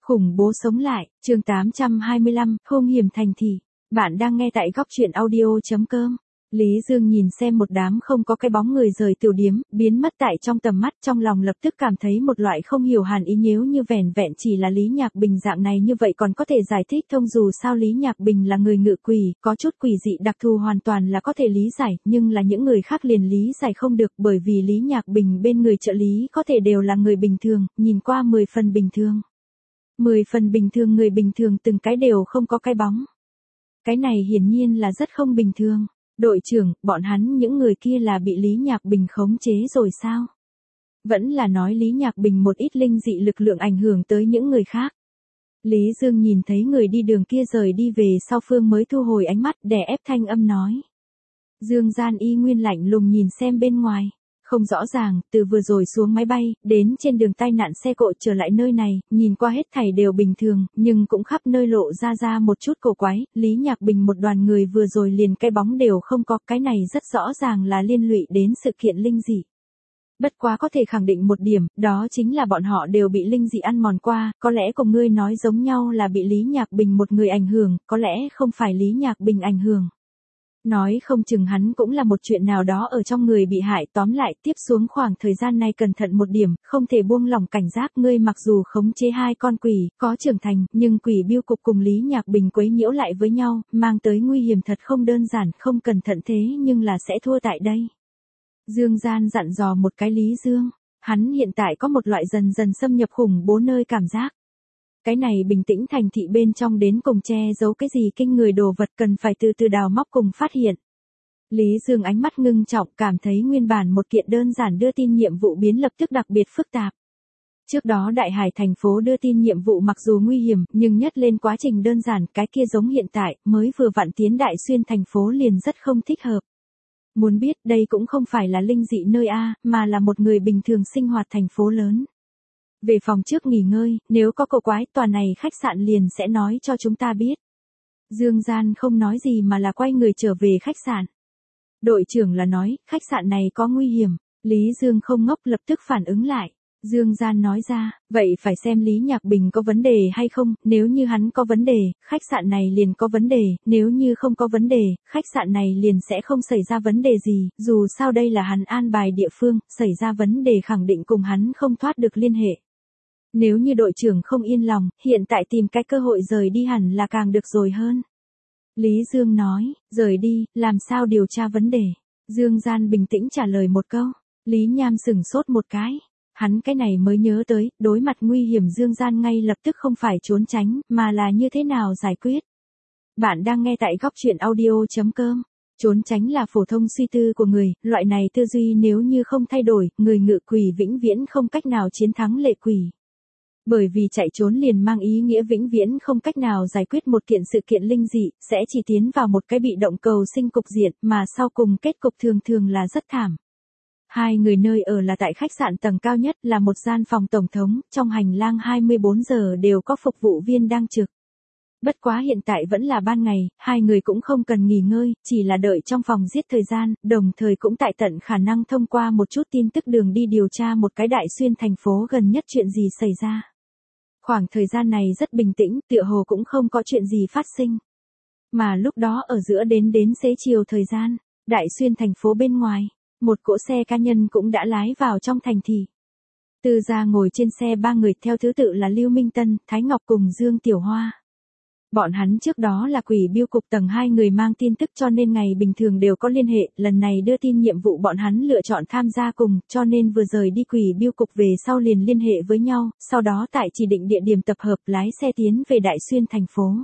Khủng bố sống lại, chương 825, hung hiểm thành thị. Bạn đang nghe tại góc truyện audio.com. Lý Dương nhìn xem một đám không có cái bóng người rời tiểu điếm, biến mất tại trong tầm mắt, trong lòng lập tức cảm thấy một loại không hiểu hàn ý, nếu như vẻn vẹn chỉ là Lý Nhạc Bình dạng này như vậy còn có thể giải thích thông, dù sao Lý Nhạc Bình là người ngự quỷ, có chút quỷ dị đặc thù hoàn toàn là có thể lý giải, nhưng là những người khác liền lý giải không được, bởi vì Lý Nhạc Bình bên người trợ lý có thể đều là người bình thường, nhìn qua 10 phần bình thường. 10 phần bình thường, người bình thường từng cái đều không có cái bóng. Cái này hiển nhiên là rất không bình thường. Đội trưởng, bọn hắn những người kia là bị Lý Nhạc Bình khống chế rồi sao? Vẫn là nói Lý Nhạc Bình một ít linh dị lực lượng ảnh hưởng tới những người khác. Lý Dương nhìn thấy người đi đường kia rời đi về sau, Phương mới thu hồi ánh mắt, đè ép thanh âm nói. Dương Gian y nguyên lạnh lùng nhìn xem bên ngoài. Không rõ ràng, từ vừa rồi xuống máy bay, đến trên đường tai nạn xe cộ trở lại nơi này, nhìn qua hết thảy đều bình thường, nhưng cũng khắp nơi lộ ra một chút cổ quái, Lý Nhạc Bình một đoàn người vừa rồi liền cái bóng đều không có, cái này rất rõ ràng là liên lụy đến sự kiện linh dị. Bất quá có thể khẳng định một điểm, đó chính là bọn họ đều bị linh dị ăn mòn qua, có lẽ cùng ngươi nói giống nhau là bị Lý Nhạc Bình một người ảnh hưởng, có lẽ không phải Lý Nhạc Bình ảnh hưởng. Nói không chừng hắn cũng là một chuyện nào đó ở trong người bị hại, tóm lại tiếp xuống khoảng thời gian này cẩn thận một điểm, không thể buông lỏng cảnh giác, ngươi mặc dù khống chế hai con quỷ, có trưởng thành, nhưng quỷ biêu cục cùng Lý Nhạc Bình quấy nhiễu lại với nhau, mang tới nguy hiểm thật không đơn giản, không cẩn thận thế nhưng là sẽ thua tại đây. Dương Gian dặn dò một cái Lý Dương, hắn hiện tại có một loại dần dần xâm nhập khủng bố nơi cảm giác. Cái này bình tĩnh thành thị bên trong đến cùng che giấu cái gì kinh người đồ vật, cần phải từ từ đào móc cùng phát hiện. Lý Dương ánh mắt ngưng trọng, cảm thấy nguyên bản một kiện đơn giản đưa tin nhiệm vụ biến lập tức đặc biệt phức tạp. Trước đó Đại Hải thành phố đưa tin nhiệm vụ mặc dù nguy hiểm, nhưng nhất lên quá trình đơn giản, cái kia giống hiện tại, mới vừa vặn tiến Đại Xuyên thành phố liền rất không thích hợp. Muốn biết đây cũng không phải là linh dị nơi A, mà là một người bình thường sinh hoạt thành phố lớn. Về phòng trước nghỉ ngơi, nếu có cổ quái tòa này khách sạn liền sẽ nói cho chúng ta biết. Dương Gian không nói gì mà là quay người trở về khách sạn. Đội trưởng là nói, khách sạn này có nguy hiểm. Lý Dương không ngốc, lập tức phản ứng lại. Dương Gian nói ra, vậy phải xem Lý Nhạc Bình có vấn đề hay không, nếu như hắn có vấn đề, khách sạn này liền có vấn đề, nếu như không có vấn đề, khách sạn này liền sẽ không xảy ra vấn đề gì, dù sao đây là hắn an bài địa phương, xảy ra vấn đề khẳng định cùng hắn không thoát được liên hệ. Nếu như đội trưởng không yên lòng, hiện tại tìm cái cơ hội rời đi hẳn là càng được rồi hơn. Lý Dương nói, rời đi, làm sao điều tra vấn đề? Dương Gian bình tĩnh trả lời một câu. Lý Nham sửng sốt một cái. Hắn cái này mới nhớ tới, đối mặt nguy hiểm Dương Gian ngay lập tức không phải trốn tránh, mà là như thế nào giải quyết. Bạn đang nghe tại góc truyện audio.com. Trốn tránh là phổ thông suy tư của người, loại này tư duy nếu như không thay đổi, người ngự quỷ vĩnh viễn không cách nào chiến thắng lệ quỷ. Bởi vì chạy trốn liền mang ý nghĩa vĩnh viễn không cách nào giải quyết một kiện sự kiện linh dị, sẽ chỉ tiến vào một cái bị động cầu sinh cục diện, mà sau cùng kết cục thường thường là rất thảm. Hai người nơi ở là tại khách sạn tầng cao nhất, là một gian phòng tổng thống, trong hành lang 24 giờ đều có phục vụ viên đang trực. Bất quá hiện tại vẫn là ban ngày, hai người cũng không cần nghỉ ngơi, chỉ là đợi trong phòng giết thời gian, đồng thời cũng tại tận khả năng thông qua một chút tin tức đường đi điều tra một cái Đại Xuyên thành phố gần nhất chuyện gì xảy ra. Khoảng thời gian này rất bình tĩnh, tựa hồ cũng không có chuyện gì phát sinh. Mà lúc đó ở giữa đến xế chiều thời gian, Đại Xuyên thành phố bên ngoài, một cỗ xe cá nhân cũng đã lái vào trong thành thị. Từ ra ngồi trên xe ba người theo thứ tự là Lưu Minh Tân, Thái Ngọc cùng Dương Tiểu Hoa. Bọn hắn trước đó là quỷ biêu cục tầng 2 người mang tin tức cho nên ngày bình thường đều có liên hệ, lần này đưa tin nhiệm vụ bọn hắn lựa chọn tham gia cùng, cho nên vừa rời đi quỷ biêu cục về sau liền liên hệ với nhau, sau đó tại chỉ định địa điểm tập hợp lái xe tiến về Đại Xuyên thành phố.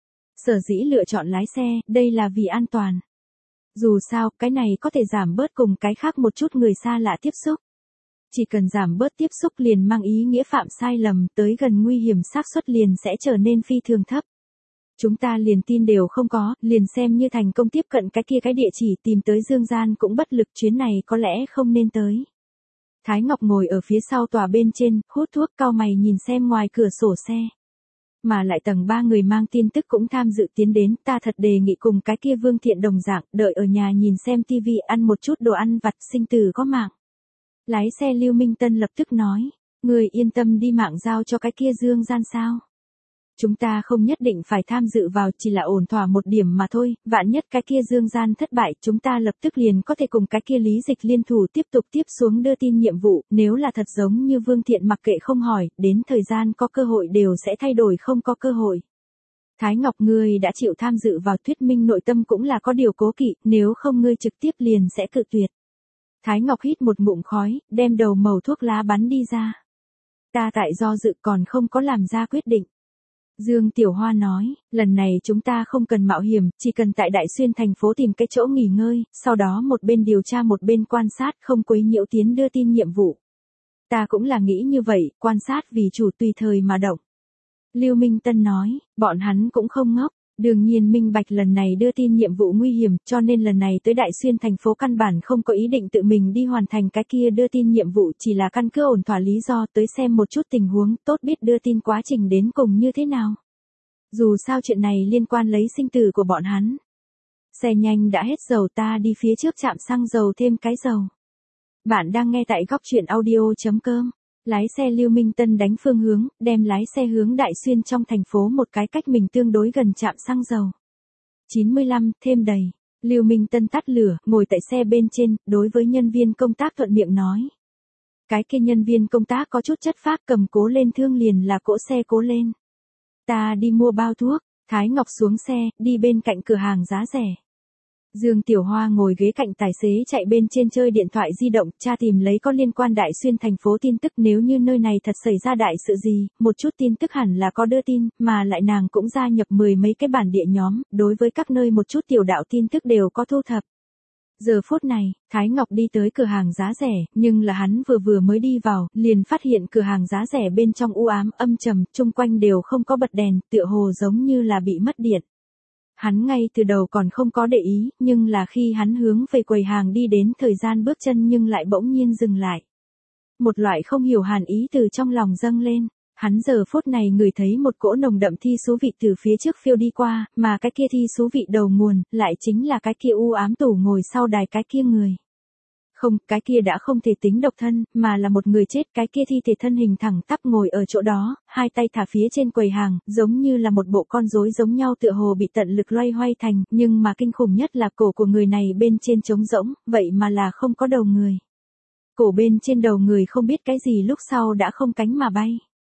Sở dĩ lựa chọn lái xe, đây là vì an toàn. Dù sao, cái này có thể giảm bớt cùng cái khác một chút người xa lạ tiếp xúc. Chỉ cần giảm bớt tiếp xúc liền mang ý nghĩa phạm sai lầm, tới gần nguy hiểm xác suất liền sẽ trở nên phi thường thấp. Chúng ta liền tin đều không có, liền xem như thành công tiếp cận cái kia cái địa chỉ tìm tới Dương Gian cũng bất lực, chuyến này có lẽ không nên tới. Thái Ngọc ngồi ở phía sau tòa bên trên, hút thuốc cau mày nhìn xem ngoài cửa sổ xe. Mà lại tầng 3 người mang tin tức cũng tham dự tiến đến, ta thật đề nghị cùng cái kia Vương Thiện đồng dạng, đợi ở nhà nhìn xem tivi ăn một chút đồ ăn vặt, sinh tử có mạng. Lái xe Lưu Minh Tân lập tức nói, người yên tâm đi, mạng giao cho cái kia Dương Gian sao? Chúng ta không nhất định phải tham dự vào, chỉ là ổn thỏa một điểm mà thôi, vạn nhất cái kia Dương Gian thất bại, chúng ta lập tức liền có thể cùng cái kia Lý Dịch liên thủ tiếp tục tiếp xuống đưa tin nhiệm vụ, nếu là thật giống như Vương Thiện mặc kệ không hỏi, đến thời gian có cơ hội đều sẽ thay đổi không có cơ hội. Thái Ngọc, ngươi đã chịu tham dự vào thuyết minh nội tâm cũng là có điều cố kỵ, nếu không ngươi trực tiếp liền sẽ cự tuyệt. Thái Ngọc hít một ngụm khói, đem đầu mẩu thuốc lá bắn đi ra. Ta tại do dự còn không có làm ra quyết định. Dương Tiểu Hoa nói, lần này chúng ta không cần mạo hiểm, chỉ cần tại Đại Xuyên thành phố tìm cái chỗ nghỉ ngơi, sau đó một bên điều tra một bên quan sát, không quấy nhiễu tiến đưa tin nhiệm vụ. Ta cũng là nghĩ như vậy, quan sát vì chủ tùy thời mà động. Lưu Minh Tân nói, bọn hắn cũng không ngốc, đương nhiên minh bạch lần này đưa tin nhiệm vụ nguy hiểm, cho nên lần này tới Đại Xuyên thành phố căn bản không có ý định tự mình đi hoàn thành cái kia đưa tin nhiệm vụ, chỉ là căn cứ ổn thỏa lý do tới xem một chút tình huống, tốt biết đưa tin quá trình đến cùng như thế nào. Dù sao chuyện này liên quan lấy sinh tử của bọn hắn. Xe nhanh đã hết dầu, ta đi phía trước trạm xăng dầu thêm cái dầu. Bạn đang nghe tại goctruyện.audio.com. Lái xe Lưu Minh Tân đánh phương hướng, đem lái xe hướng Đại Xuyên trong thành phố một cái cách mình tương đối gần trạm xăng dầu. 95, thêm đầy. Lưu Minh Tân tắt lửa, ngồi tại xe bên trên, đối với nhân viên công tác thuận miệng nói. Cái kia nhân viên công tác có chút chất phác, cầm cố lên thương liền là cỗ xe cố lên. Ta đi mua bao thuốc. Thái Ngọc xuống xe, đi bên cạnh cửa hàng giá rẻ. Dương Tiểu Hoa ngồi ghế cạnh tài xế chạy bên trên chơi điện thoại di động, tra tìm lấy có liên quan Đại Xuyên thành phố tin tức, nếu như nơi này thật xảy ra đại sự gì, một chút tin tức hẳn là có đưa tin, mà lại nàng cũng gia nhập 10 mấy cái bản địa nhóm, đối với các nơi một chút tiểu đạo tin tức đều có thu thập. Giờ phút này, Thái Ngọc đi tới cửa hàng giá rẻ, nhưng là hắn vừa mới đi vào, liền phát hiện cửa hàng giá rẻ bên trong u ám âm trầm, chung quanh đều không có bật đèn, tựa hồ giống như là bị mất điện. Hắn ngay từ đầu còn không có để ý, nhưng là khi hắn hướng về quầy hàng đi đến, thời gian bước chân nhưng lại bỗng nhiên dừng lại. Một loại không hiểu hàn ý từ trong lòng dâng lên, hắn giờ phút này ngửi thấy một cỗ nồng đậm thi xú vị từ phía trước phiêu đi qua, mà cái kia thi xú vị đầu nguồn, lại chính là cái kia u ám tủ ngồi sau đài cái kia người. Không, cái kia đã không thể tính độc thân, mà là một người chết, cái kia thi thể thân hình thẳng tắp ngồi ở chỗ đó, hai tay thả phía trên quầy hàng, giống như là một bộ con rối giống nhau, tựa hồ bị tận lực loay hoay thành, nhưng mà kinh khủng nhất là cổ của người này bên trên trống rỗng, vậy mà là không có đầu người. Cổ bên trên đầu người không biết cái gì lúc sau đã không cánh mà bay.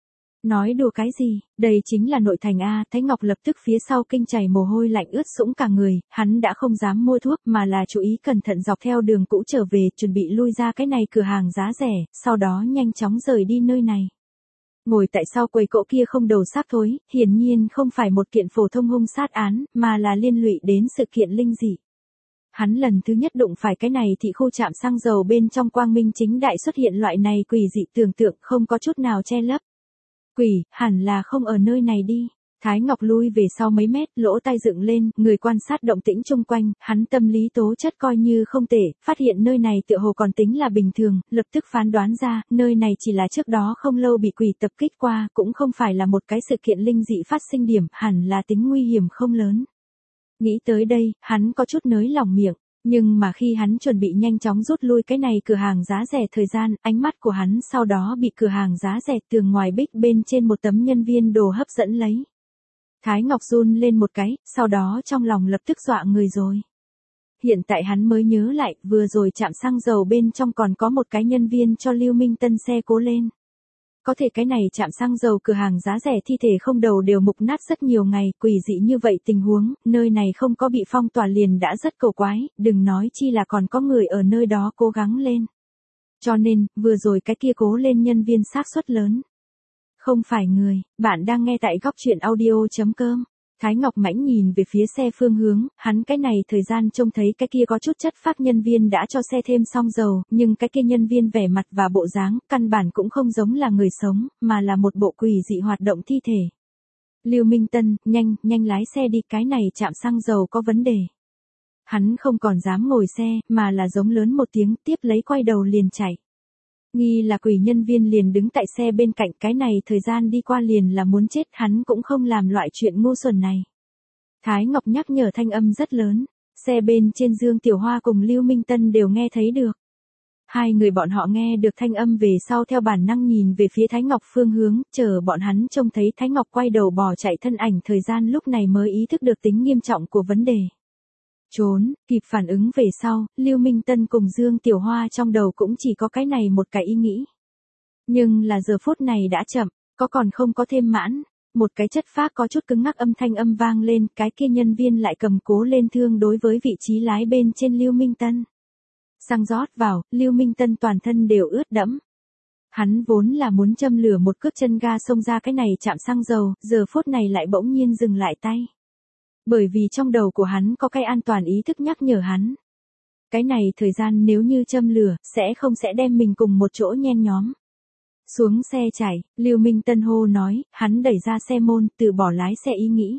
Nói đùa cái gì, đây chính là nội thành A. Thái Ngọc lập tức phía sau kinh chảy mồ hôi lạnh ướt sũng cả người, hắn đã không dám mua thuốc mà là chú ý cẩn thận dọc theo đường cũ trở về, chuẩn bị lui ra cái này cửa hàng giá rẻ, sau đó nhanh chóng rời đi nơi này. Ngồi tại sau quầy cỗ kia không đầu xác thối, hiển nhiên không phải một kiện phổ thông hung sát án, mà là liên lụy đến sự kiện linh dị. Hắn lần thứ nhất đụng phải cái này thì khu trạm xăng dầu bên trong quang minh chính đại xuất hiện loại này quỷ dị tưởng tượng, không có chút nào che lấp. Quỷ, hẳn là không ở nơi này đi. Thái Ngọc lui về sau mấy mét, lỗ tai dựng lên, người quan sát động tĩnh chung quanh, hắn tâm lý tố chất coi như không tệ, phát hiện nơi này tựa hồ còn tính là bình thường, lập tức phán đoán ra, nơi này chỉ là trước đó không lâu bị quỷ tập kích qua, cũng không phải là một cái sự kiện linh dị phát sinh điểm, hẳn là tính nguy hiểm không lớn. Nghĩ tới đây, hắn có chút nới lỏng miệng. Nhưng mà khi hắn chuẩn bị nhanh chóng rút lui cái này cửa hàng giá rẻ thời gian, ánh mắt của hắn sau đó bị cửa hàng giá rẻ tường ngoài bích bên trên một tấm nhân viên đồ hấp dẫn lấy. Thái Ngọc run lên một cái, sau đó trong lòng lập tức dọa người rồi. Hiện tại hắn mới nhớ lại, vừa rồi trạm xăng dầu bên trong còn có một cái nhân viên cho Lưu Minh Tân xe cố lên. Có thể cái này trạm xăng dầu cửa hàng giá rẻ thi thể không đầu đều mục nát rất nhiều ngày, quỷ dị như vậy tình huống, nơi này không có bị phong tỏa liền đã rất cầu quái, đừng nói chi là còn có người ở nơi đó cố gắng lên. Cho nên, vừa rồi cái kia cố lên nhân viên xác suất lớn. Không phải người, bạn đang nghe tại goctruyện.audio.com. Thái Ngọc Mãnh nhìn về phía xe phương hướng, hắn cái này thời gian trông thấy cái kia có chút chất phác nhân viên đã cho xe thêm xong dầu, nhưng cái kia nhân viên vẻ mặt và bộ dáng, căn bản cũng không giống là người sống, mà là một bộ quỷ dị hoạt động thi thể. Lưu Minh Tân, nhanh lái xe đi, cái này trạm xăng dầu có vấn đề. Hắn không còn dám ngồi xe, mà là giống lớn một tiếng, tiếp lấy quay đầu liền chạy. Nghi là quỷ nhân viên liền đứng tại xe bên cạnh, cái này thời gian đi qua liền là muốn chết, hắn cũng không làm loại chuyện ngu xuẩn này. Thái Ngọc nhắc nhở thanh âm rất lớn, xe bên trên Dương Tiểu Hoa cùng Lưu Minh Tân đều nghe thấy được. Hai người bọn họ nghe được thanh âm về sau theo bản năng nhìn về phía Thái Ngọc phương hướng, chờ bọn hắn trông thấy Thái Ngọc quay đầu bỏ chạy thân ảnh thời gian lúc này mới ý thức được tính nghiêm trọng của vấn đề. Trốn, kịp phản ứng về sau, Lưu Minh Tân cùng Dương Tiểu Hoa trong đầu cũng chỉ có cái này một cái ý nghĩ. Nhưng là giờ phút này đã chậm, còn không có thêm mãn, một cái chất phác có chút cứng ngắc âm thanh âm vang lên, cái kia nhân viên lại cầm cố lên thương đối với vị trí lái bên trên Lưu Minh Tân. Xăng rót vào, Lưu Minh Tân toàn thân đều ướt đẫm. Hắn vốn là muốn châm lửa một cước chân ga xông ra cái này chạm xăng dầu, giờ phút này lại bỗng nhiên dừng lại tay. Bởi vì trong đầu của hắn có cái an toàn ý thức nhắc nhở hắn. Cái này thời gian nếu như châm lửa, sẽ đem mình cùng một chỗ nhen nhóm. Xuống xe chạy, Lưu Minh Tân hô nói, hắn đẩy ra xe môn, từ bỏ lái xe ý nghĩ.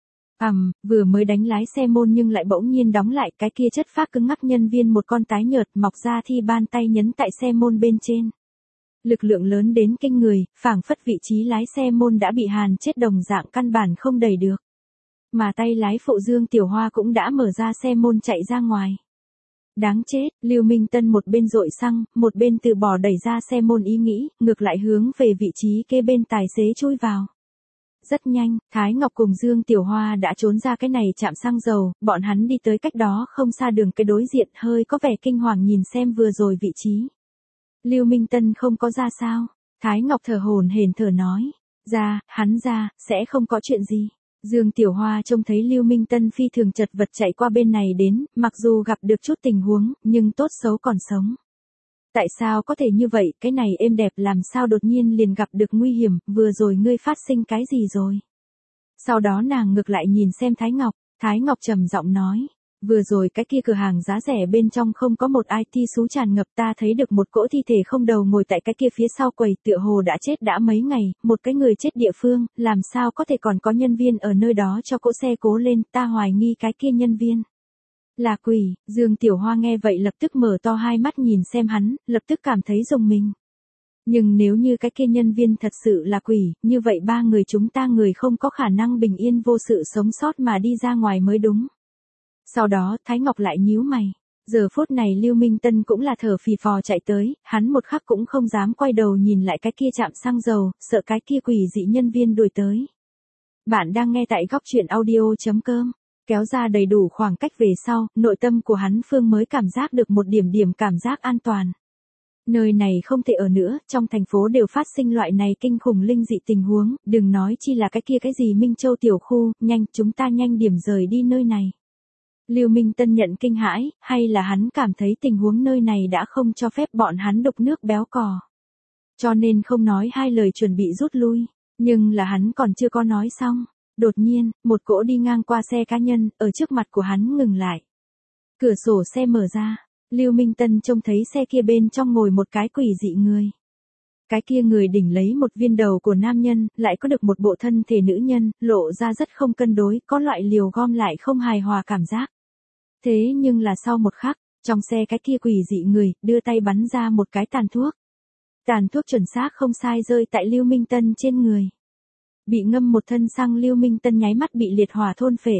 Vừa mới đánh lái xe môn nhưng lại bỗng nhiên đóng lại, cái kia chất phác cứng ngắc nhân viên một con tái nhợt mọc ra thi ban tay nhấn tại xe môn bên trên. Lực lượng lớn đến kinh người, phảng phất vị trí lái xe môn đã bị hàn chết đồng dạng căn bản không đẩy được. Mà tay lái phụ Dương Tiểu Hoa cũng đã mở ra xe môn chạy ra ngoài. Đáng chết, Lưu Minh Tân một bên dội xăng, một bên từ bỏ đẩy ra xe môn ý nghĩ, ngược lại hướng về vị trí kế bên tài xế chui vào. Rất nhanh, Thái Ngọc cùng Dương Tiểu Hoa đã trốn ra cái này chạm xăng dầu, bọn hắn đi tới cách đó không xa đường cái đối diện hơi có vẻ kinh hoàng nhìn xem vừa rồi vị trí. Lưu Minh Tân không có ra sao, Thái Ngọc thở hổn hển thở nói, hắn ra, sẽ không có chuyện gì. Dương Tiểu Hoa trông thấy Lưu Minh Tân phi thường chật vật chạy qua bên này đến, mặc dù gặp được chút tình huống, nhưng tốt xấu còn sống. Tại sao có thể như vậy, cái này êm đẹp làm sao đột nhiên liền gặp được nguy hiểm, vừa rồi ngươi phát sinh cái gì rồi? Sau đó nàng ngược lại nhìn xem Thái Ngọc trầm giọng nói, vừa rồi cái kia cửa hàng giá rẻ bên trong không có một IT sú tràn ngập, ta thấy được một cỗ thi thể không đầu ngồi tại cái kia phía sau quầy, tựa hồ đã chết đã mấy ngày, một cái người chết địa phương, làm sao có thể còn có nhân viên ở nơi đó cho cỗ xe cố lên, ta hoài nghi cái kia nhân viên là quỷ. Dương Tiểu Hoa nghe vậy lập tức mở to hai mắt nhìn xem hắn, lập tức cảm thấy rùng mình. Nhưng nếu như cái kia nhân viên thật sự là quỷ, như vậy ba người chúng ta người không có khả năng bình yên vô sự sống sót mà đi ra ngoài mới đúng. Sau đó, Thái Ngọc lại nhíu mày. Giờ phút này Lưu Minh Tân cũng là thở phì phò chạy tới, hắn một khắc cũng không dám quay đầu nhìn lại cái kia chạm xăng dầu, sợ cái kia quỷ dị nhân viên đuổi tới. Bạn đang nghe tại góc truyện audio.com. Kéo ra đầy đủ khoảng cách về sau, nội tâm của hắn phương mới cảm giác được một điểm cảm giác an toàn. Nơi này không thể ở nữa, trong thành phố đều phát sinh loại này kinh khủng linh dị tình huống, đừng nói chi là cái kia cái gì Minh Châu tiểu khu, chúng ta nhanh điểm rời đi nơi này. Lưu Minh Tân nhận kinh hãi, hay là hắn cảm thấy tình huống nơi này đã không cho phép bọn hắn đục nước béo cò. Cho nên không nói hai lời chuẩn bị rút lui, nhưng là hắn còn chưa có nói xong. Đột nhiên, một cỗ đi ngang qua xe cá nhân, ở trước mặt của hắn ngừng lại. Cửa sổ xe mở ra, Lưu Minh Tân trông thấy xe kia bên trong ngồi một cái quỷ dị người. Cái kia người đỉnh lấy một viên đầu của nam nhân, lại có được một bộ thân thể nữ nhân, lộ ra rất không cân đối, có loại liều gom lại không hài hòa cảm giác. Thế nhưng là sau một khắc, trong xe cái kia quỷ dị người, đưa tay bắn ra một cái tàn thuốc. Tàn thuốc chuẩn xác không sai rơi tại Lưu Minh Tân trên người. Bị ngâm một thân xăng Lưu Minh Tân nháy mắt bị liệt hỏa thôn phệ.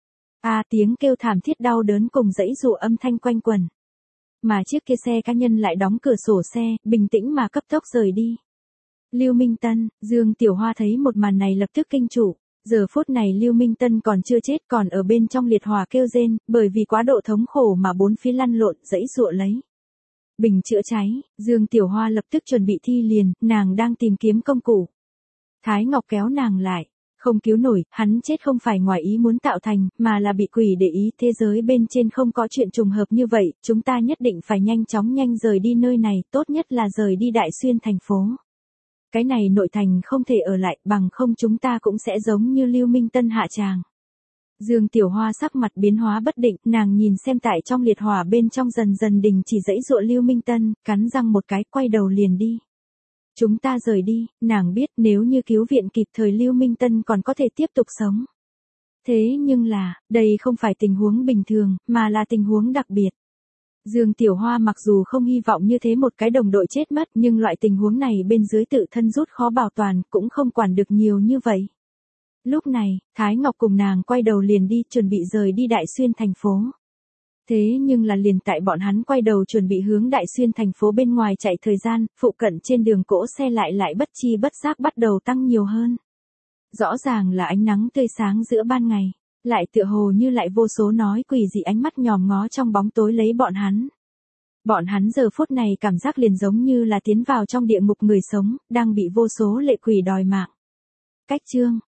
Tiếng kêu thảm thiết đau đớn cùng dãy dụa âm thanh quanh quẩn. Mà chiếc kia xe cá nhân lại đóng cửa sổ xe, bình tĩnh mà cấp tốc rời đi. Lưu Minh Tân, Dương Tiểu Hoa thấy một màn này lập tức kinh trụ. Giờ phút này Lưu Minh Tân còn chưa chết, còn ở bên trong liệt hỏa kêu rên, bởi vì quá độ thống khổ mà bốn phía lăn lộn, dãy dụa lấy. Bình chữa cháy, Dương Tiểu Hoa lập tức chuẩn bị thi liền, nàng đang tìm kiếm công cụ. Thái Ngọc kéo nàng lại, không cứu nổi, hắn chết không phải ngoài ý muốn tạo thành, mà là bị quỷ để ý, thế giới bên trên không có chuyện trùng hợp như vậy, chúng ta nhất định phải nhanh rời đi nơi này, tốt nhất là rời đi Đại Xuyên thành phố. Cái này nội thành không thể ở lại, bằng không chúng ta cũng sẽ giống như Lưu Minh Tân hạ tràng. Dương Tiểu Hoa sắc mặt biến hóa bất định, nàng nhìn xem tại trong liệt hỏa bên trong dần đình chỉ dãy dụa Lưu Minh Tân, cắn răng một cái, quay đầu liền đi. Chúng ta rời đi, nàng biết nếu như cứu viện kịp thời Lưu Minh Tân còn có thể tiếp tục sống. Thế nhưng là, đây không phải tình huống bình thường, mà là tình huống đặc biệt. Dương Tiểu Hoa mặc dù không hy vọng như thế một cái đồng đội chết mất, nhưng loại tình huống này bên dưới tự thân rút khó bảo toàn, cũng không quản được nhiều như vậy. Lúc này, Thái Ngọc cùng nàng quay đầu liền đi, chuẩn bị rời đi Đại Xuyên thành phố. Thế nhưng là liền tại bọn hắn quay đầu chuẩn bị hướng Đại Xuyên thành phố bên ngoài chạy thời gian, phụ cận trên đường cỗ xe lại bất chi bất giác bắt đầu tăng nhiều hơn. Rõ ràng là ánh nắng tươi sáng giữa ban ngày, lại tựa hồ như lại vô số nói quỷ dị ánh mắt nhòm ngó trong bóng tối lấy bọn hắn. Bọn hắn giờ phút này cảm giác liền giống như là tiến vào trong địa ngục người sống, đang bị vô số lệ quỷ đòi mạng. Cách chương